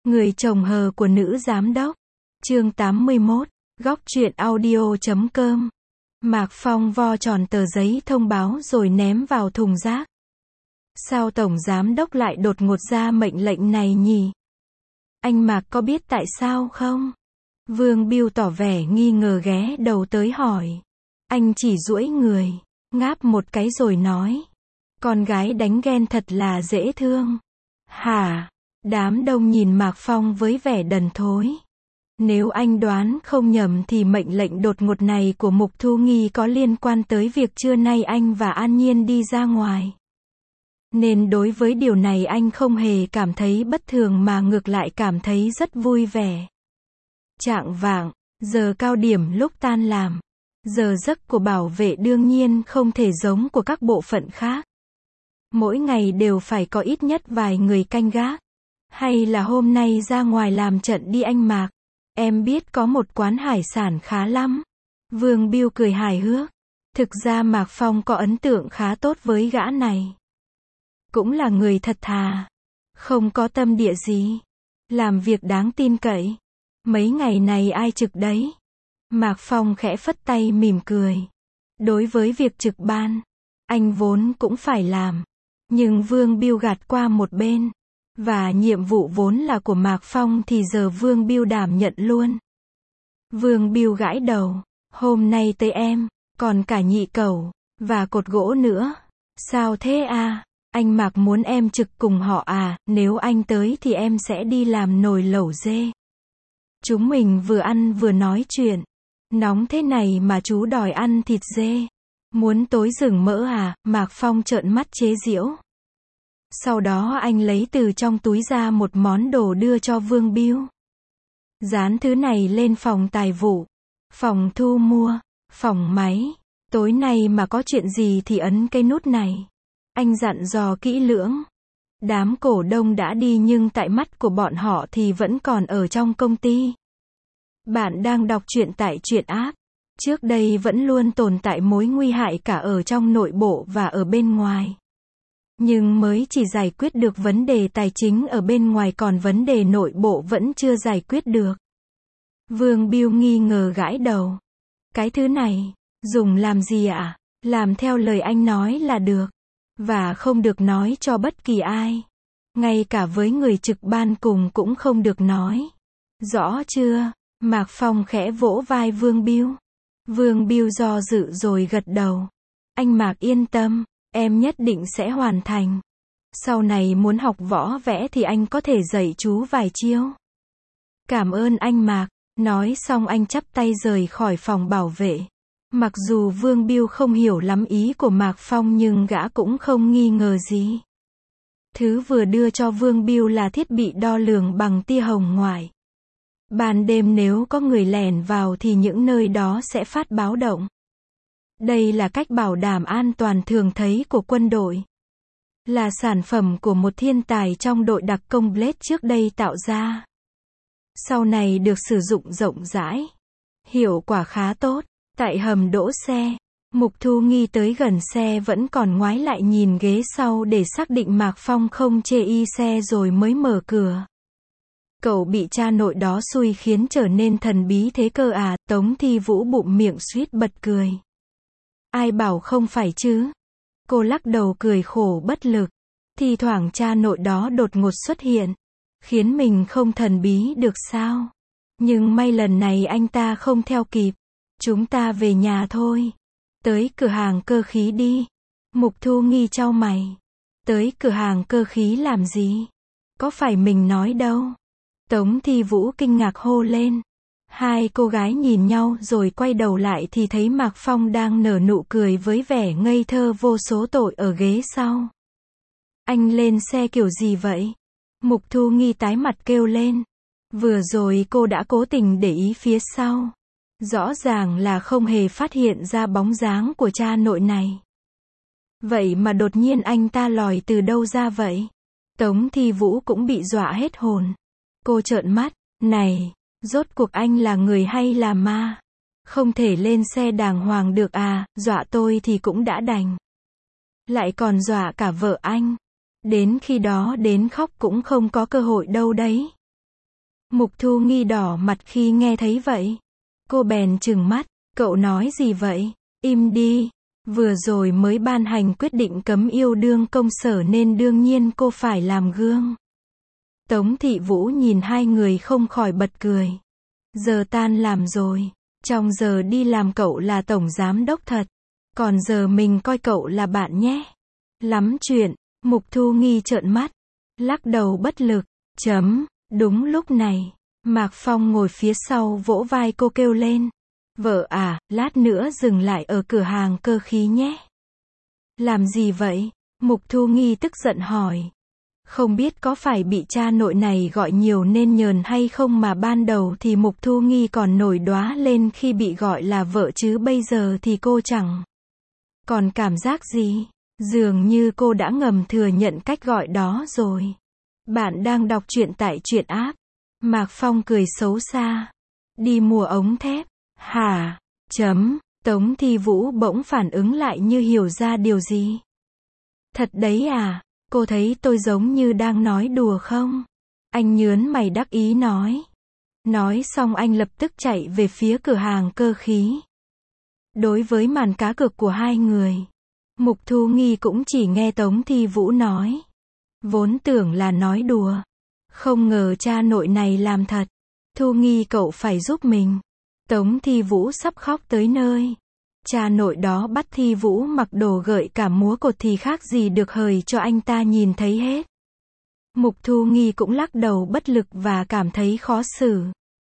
Người chồng hờ của nữ giám đốc. Chương 81. Góc truyện audio.com. Mạc Phong vo tròn tờ giấy thông báo rồi ném vào thùng rác. Sao tổng giám đốc lại đột ngột ra mệnh lệnh này nhỉ? Anh Mạc có biết tại sao không? Vương Biêu tỏ vẻ nghi ngờ ghé đầu tới hỏi. Anh chỉ duỗi người, ngáp một cái rồi nói. Con gái đánh ghen thật là dễ thương. Hả? Đám đông nhìn Mạc Phong với vẻ đần thối. Nếu anh đoán không nhầm thì mệnh lệnh đột ngột này của Mục Thu Nghi có liên quan tới việc trưa nay anh và An Nhiên đi ra ngoài. Nên đối với điều này anh không hề cảm thấy bất thường mà ngược lại cảm thấy rất vui vẻ. Chạng vạng, giờ cao điểm lúc tan làm. Giờ giấc của bảo vệ đương nhiên không thể giống của các bộ phận khác. Mỗi ngày đều phải có ít nhất vài người canh gác. Hay là hôm nay ra ngoài làm trận đi anh Mạc. Em biết có một quán hải sản khá lắm. Vương Biêu cười hài hước. Thực ra Mạc Phong có ấn tượng khá tốt với gã này. Cũng là người thật thà. Không có tâm địa gì. Làm việc đáng tin cậy. Mấy ngày này ai trực đấy? Mạc Phong khẽ phất tay mỉm cười. Đối với việc trực ban, anh vốn cũng phải làm. Nhưng Vương Biêu gạt qua một bên. Và nhiệm vụ vốn là của Mạc Phong thì giờ Vương Biêu đảm nhận luôn. Vương Biêu gãi đầu. Hôm nay tới em, còn cả nhị cẩu, và cột gỗ nữa. Sao thế à? Anh Mạc muốn em trực cùng họ à? Nếu anh tới thì em sẽ đi làm nồi lẩu dê. Chúng mình vừa ăn vừa nói chuyện. Nóng thế này mà chú đòi ăn thịt dê. Muốn tối rừng mỡ à? Mạc Phong trợn mắt chế giễu. Sau đó anh lấy từ trong túi ra một món đồ đưa cho Vương Biêu. Dán thứ này lên phòng tài vụ, phòng thu mua, phòng máy. Tối nay mà có chuyện gì thì ấn cái nút này. Anh dặn dò kỹ lưỡng. Đám cổ đông đã đi nhưng tại mắt của bọn họ thì vẫn còn ở trong công ty. Bạn đang đọc truyện tại truyện app. Trước đây vẫn luôn tồn tại mối nguy hại cả ở trong nội bộ và ở bên ngoài. Nhưng mới chỉ giải quyết được vấn đề tài chính ở bên ngoài, còn vấn đề nội bộ vẫn chưa giải quyết được. Vương Biêu nghi ngờ gãi đầu. Cái thứ này, dùng làm gì ạ? Làm theo lời anh nói là được. Và không được nói cho bất kỳ ai. Ngay cả với người trực ban cùng cũng không được nói. Rõ chưa? Mạc Phong khẽ vỗ vai Vương Biêu. Vương Biêu do dự rồi gật đầu. Anh Mạc yên tâm. Em nhất định sẽ hoàn thành. Sau này muốn học võ vẽ thì anh có thể dạy chú vài chiêu. Cảm ơn anh Mạc. Nói xong anh chắp tay rời khỏi phòng bảo vệ. Mặc dù Vương Biêu không hiểu lắm ý của Mạc Phong nhưng gã cũng không nghi ngờ gì. Thứ vừa đưa cho Vương Biêu là thiết bị đo lường bằng tia hồng ngoại. Ban đêm nếu có người lẻn vào thì những nơi đó sẽ phát báo động. Đây là cách bảo đảm an toàn thường thấy của quân đội. Là sản phẩm của một thiên tài trong đội đặc công Blade trước đây tạo ra. Sau này được sử dụng rộng rãi. Hiệu quả khá tốt. Tại hầm đỗ xe, Mục Thu Nghi tới gần xe vẫn còn ngoái lại nhìn ghế sau để xác định Mạc Phong không chê y xe rồi mới mở cửa. Cậu bị cha nội đó xui khiến trở nên thần bí thế cơ à? Tống Thi Vũ bụm miệng suýt bật cười. Ai bảo không phải chứ? Cô lắc đầu cười khổ bất lực. Thi thoảng cha nội đó đột ngột xuất hiện. Khiến mình không thần bí được sao? Nhưng may lần này anh ta không theo kịp. Chúng ta về nhà thôi. Tới cửa hàng cơ khí đi. Mục Thu Nghi chau mày. Tới cửa hàng cơ khí làm gì? Có phải mình nói đâu? Tống Thi Vũ kinh ngạc hô lên. Hai cô gái nhìn nhau rồi quay đầu lại thì thấy Mạc Phong đang nở nụ cười với vẻ ngây thơ vô số tội ở ghế sau. Anh lên xe kiểu gì vậy? Mục Thu Nghi tái mặt kêu lên. Vừa rồi cô đã cố tình để ý phía sau. Rõ ràng là không hề phát hiện ra bóng dáng của cha nội này. Vậy mà đột nhiên anh ta lòi từ đâu ra vậy? Tống Thi Vũ cũng bị dọa hết hồn. Cô trợn mắt. Này! Rốt cuộc anh là người hay là ma? Không thể lên xe đàng hoàng được à? Dọa tôi thì cũng đã đành. Lại còn dọa cả vợ anh. Đến khi đó đến khóc cũng không có cơ hội đâu đấy. Mục Thu Nghi đỏ mặt khi nghe thấy vậy. Cô bèn trừng mắt, cậu nói gì vậy? Im đi. Vừa rồi mới ban hành quyết định cấm yêu đương công sở nên đương nhiên cô phải làm gương. Tống Thị Vũ nhìn hai người không khỏi bật cười. Giờ tan làm rồi. Trong giờ đi làm cậu là tổng giám đốc thật. Còn giờ mình coi cậu là bạn nhé. Lắm chuyện. Mục Thu Nghi trợn mắt. Lắc đầu bất lực. Đúng lúc này, Mạc Phong ngồi phía sau vỗ vai cô kêu lên. Vợ à, lát nữa dừng lại ở cửa hàng cơ khí nhé. Làm gì vậy? Mục Thu Nghi tức giận hỏi. Không biết có phải bị cha nội này gọi nhiều nên nhờn hay không mà ban đầu thì Mục Thu Nghi còn nổi đoá lên khi bị gọi là vợ chứ bây giờ thì cô chẳng còn cảm giác gì. Dường như cô đã ngầm thừa nhận cách gọi đó rồi. Bạn đang đọc truyện tại truyện app. Mạc Phong cười xấu xa. Đi mua ống thép. Hả? Tống Thi Vũ bỗng phản ứng lại như hiểu ra điều gì. Thật đấy à? Cô thấy tôi giống như đang nói đùa không? Anh nhớn mày đắc ý nói. Nói xong anh lập tức chạy về phía cửa hàng cơ khí. Đối với màn cá cược của hai người, Mục Thu Nghi cũng chỉ nghe Tống Thi Vũ nói. Vốn tưởng là nói đùa. Không ngờ cha nội này làm thật. Thu Nghi cậu phải giúp mình. Tống Thi Vũ sắp khóc tới nơi. Cha nội đó bắt Thi Vũ mặc đồ gợi cảm múa cột thì khác gì được hời cho anh ta nhìn thấy hết. Mục Thu Nghi cũng lắc đầu bất lực và cảm thấy khó xử.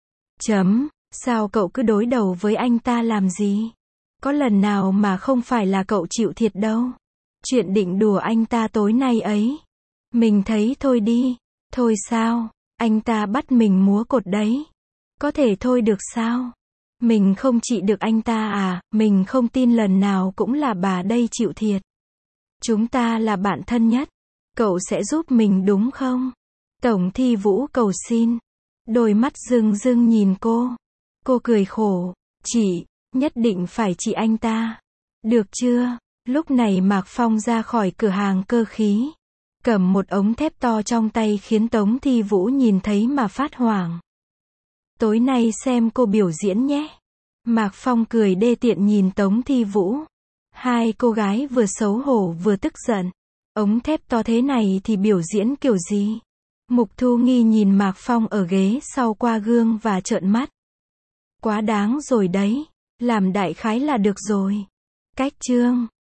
Sao cậu cứ đối đầu với anh ta làm gì? Có lần nào mà không phải là cậu chịu thiệt đâu. Chuyện định đùa anh ta tối nay ấy. Mình thấy thôi đi. Thôi sao? Anh ta bắt mình múa cột đấy. Có thể thôi được sao? Mình không trị được anh ta à? Mình không tin lần nào cũng là bà đây chịu thiệt. Chúng ta là bạn thân nhất. Cậu sẽ giúp mình đúng không? Tổng Thi Vũ cầu xin. Đôi mắt rưng rưng nhìn cô. Cô cười khổ. Chị, nhất định phải trị anh ta. Được chưa? Lúc này Mạc Phong ra khỏi cửa hàng cơ khí. Cầm một ống thép to trong tay khiến Tống Thi Vũ nhìn thấy mà phát hoảng. Tối nay xem cô biểu diễn nhé. Mạc Phong cười đê tiện nhìn Tống Thi Vũ. Hai cô gái vừa xấu hổ vừa tức giận. Ống thép to thế này thì biểu diễn kiểu gì? Mục Thu Nghi nhìn Mạc Phong ở ghế sau qua gương và trợn mắt. Quá đáng rồi đấy. Làm đại khái là được rồi. Cách chương